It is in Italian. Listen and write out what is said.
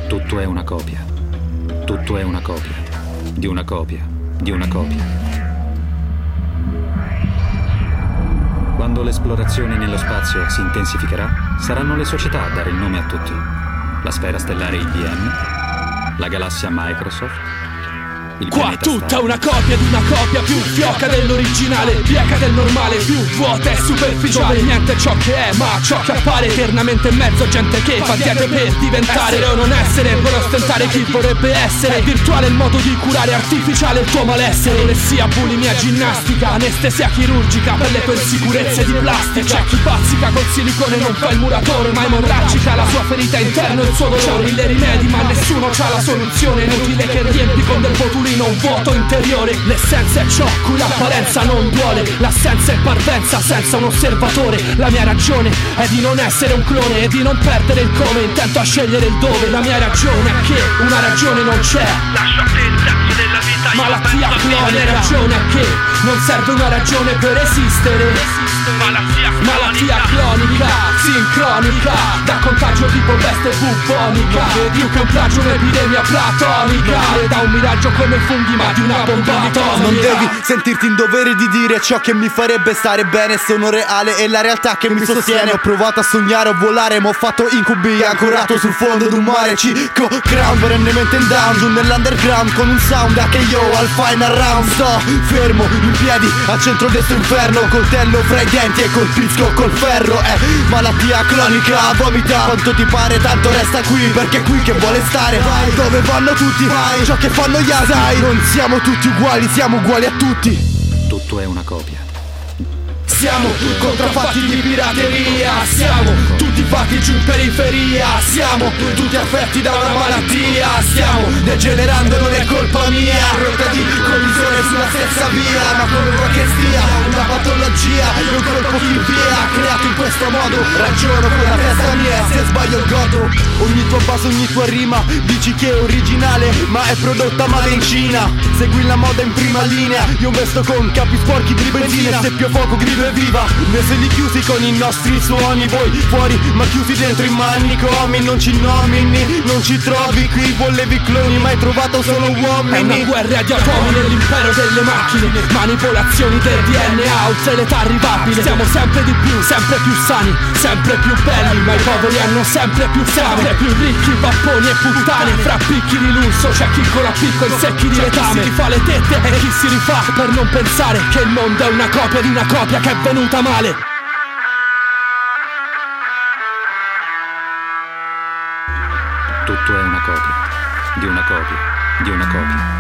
Tutto è una copia. Tutto è una copia. Di una copia. Di una copia. Quando l'esplorazione nello spazio si intensificherà, saranno le società a dare il nome a tutti. La sfera stellare IBM, la galassia Microsoft. Qua tutta una copia di una copia, più fioca dell'originale, pieca del normale, più vuota e superficiale. Dove niente è ciò che è, ma ciò che appare eternamente in mezzo a gente che fa diete per diventare essere o non essere, vuole ostentare chi vorrebbe essere. È virtuale il modo di curare, artificiale il tuo malessere. Anoressia, bulimia, ginnastica, anestesia chirurgica per le tue insicurezze di plastica. C'è chi bazzica col silicone, non fa il muratore, ma emorragica la sua ferita interna e il suo dolore. C'ha mille rimedi ma nessuno c'ha la soluzione. Inutile che riempi con del botulino un vuoto interiore. L'essenza è ciò cui l'apparenza non duole. L'assenza è parvenza senza un osservatore. La mia ragione è di non essere un clone e di non perdere il come, intento a scegliere il dove. La mia ragione è che una ragione non c'è. Lascio a te il senso della vita. Malattia clonica. La mia ragione è che non serve una ragione per esistere. Malattia clonica, sincronica, da contagio tipo peste bubonica. Più che un plagio un'epidemia platonica, da un miraggio come funghi ma di una bomba atomica. Non devi sentirti in dovere di dire ciò che mi farebbe stare bene. Sono reale e la realtà che mi sostiene. Ho provato a sognare, a volare, ma ho fatto incubi ancorato sul fondo d'un mare. Cico crown, perennemente in down, giù nell'underground con un sound che io al final round. Sto fermo, in piedi, al centro destro inferno, coltello fra i denti e colpisco col ferro. È malattia clonica, vomita quanto ti pare, tanto resta qui, perché è qui che vuole stare. Vai dove vanno tutti, vai ciò che fanno gli altri. Non siamo tutti uguali, siamo uguali a tutti. Tutto è una copia. Siamo contraffatti di pirateria, siamo tutti fatti giù in periferia, siamo tutti affetti da una malattia, stiamo degenerando, non è colpa mia. Rotta di collisione sulla stessa via, ma come vuoi che stia una patologia, non colpo chi via. Creato in questo modo, ragiono con la testa mia, se sbaglio il godo. Ogni tua base, ogni tua rima, dici che è originale, ma è prodotta male in Cina. Segui la moda in prima linea, io vesto con capi sporchi di benzina. Se più fuoco grido e viva, noi siamo chiusi con i nostri suoni. Voi fuori ma chiusi dentro i manicomi. Non ci nomini, non ci trovi qui. Volevi cloni ma hai trovato solo uomini. È una guerra di atomi nell'impero delle macchine, manipolazioni del DNA oltre l'età arrivabile. Siamo sempre di più, sempre più sani, sempre più belli, ma i poveri hanno sempre più fame. Sempre più ricchi, papponi e puttane. Fra picchi di lusso c'è chi con la picco e secchi di letame. Chi si rifà le tette e chi si rifà per non pensare che il mondo è una copia di una copia che è venuta male. Tutto è una copia. Di una copia. Di una copia.